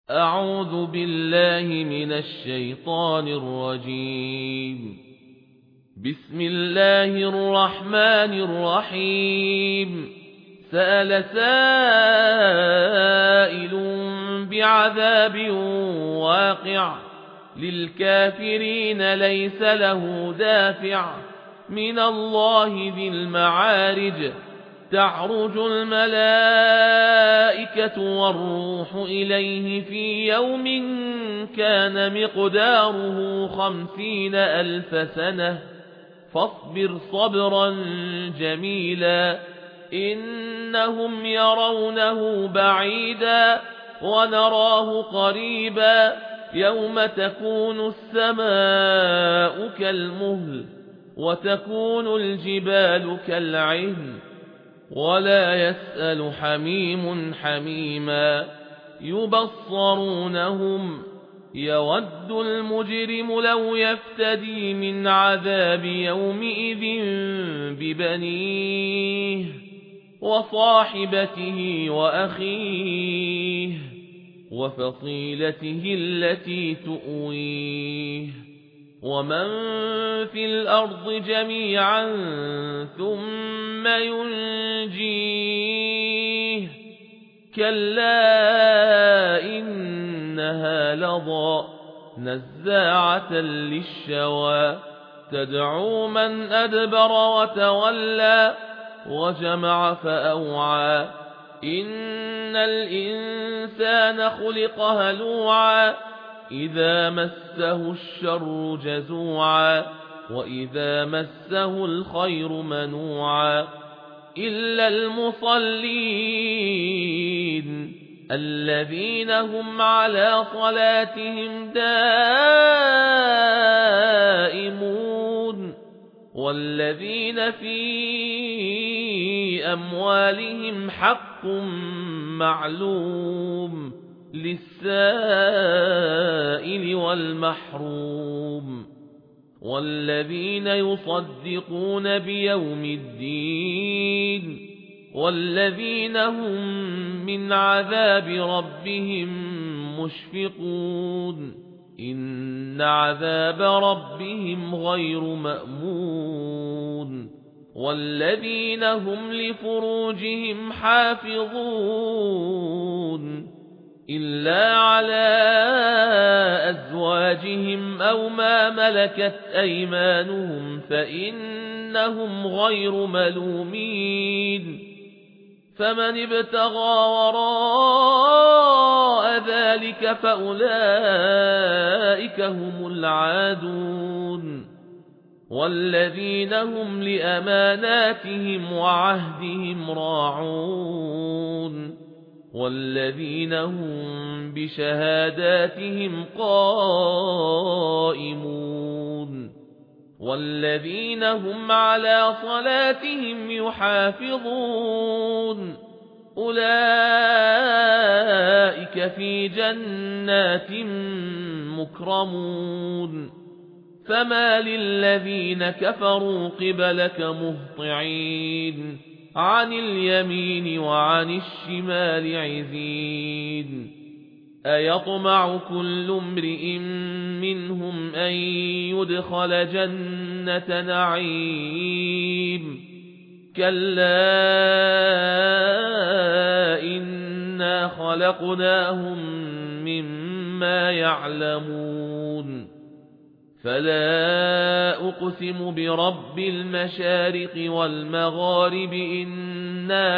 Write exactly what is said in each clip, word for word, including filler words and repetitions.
أعوذ بالله من الشيطان الرجيم. بسم الله الرحمن الرحيم. سأل سائل بعذاب واقع للكافرين ليس له دافع من الله ذي المعارج. تعرج الملائكة والروح إليه في يوم كان مقداره خمسين ألف سنة فاصبر صبرا جميلا إنهم يرونه بعيدا ونراه قريبا يوم تكون السماء كالمهل وتكون الجبال كالعهن ولا يسأل حميم حميما يبصرونهم يود المجرم لو يفتدي من عذاب يومئذ ببنيه وصاحبته وأخيه وفصيلته التي تؤويه ومن في الأرض جميعا ثم ينجيه كلا إنها لظى نزاعة للشوى تدعو من أدبر وتولى وجمع فأوعى إن الإنسان خلق هلوعا إذا مسه الشر جزوعا وإذا مسه الخير منوعا إلا المصلين الذين هم على صلاتهم دائمون والذين في أموالهم حق معلوم للسائل والمحروم والذين يصدقون بيوم الدين والذين هم من عذاب ربهم مشفقون إن عذاب ربهم غير مأمون والذين هم لفروجهم حافظون إلا على أزواجهم أو ما ملكت أيمانهم فإنهم غير ملومين فمن ابتغى وراء ذلك فأولئك هم العادون والذين هم لأماناتهم وعهدهم راعون والذين هم بشهاداتهم قائمون والذين هم على صلاتهم يحافظون أولئك في جنات مكرمون فما للذين كفروا قبلك مهطعين عن اليمين وعن الشمال عزين أيطمع كل امرئ منهم أن يدخل جنة نعيم كلا إنا خلقناهم مما يعلمون فلا أقسم برب المشارق والمغارب إنا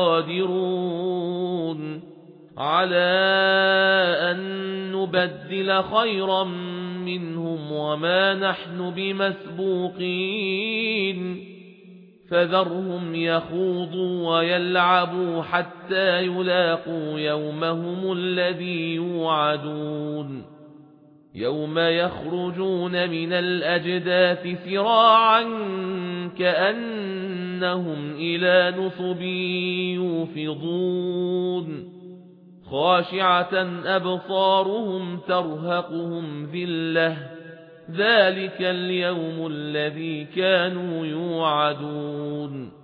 لقادرون على أن نبدل خيرا منهم وما نحن بمسبوقين فذرهم يخوضوا ويلعبوا حتى يلاقوا يومهم الذي يوعدون يوم يخرجون من الأجداث سراعا كأنهم إلى نصب يوفضون خاشعة أبصارهم ترهقهم ذلة ذلك اليوم الذي كانوا يوعدون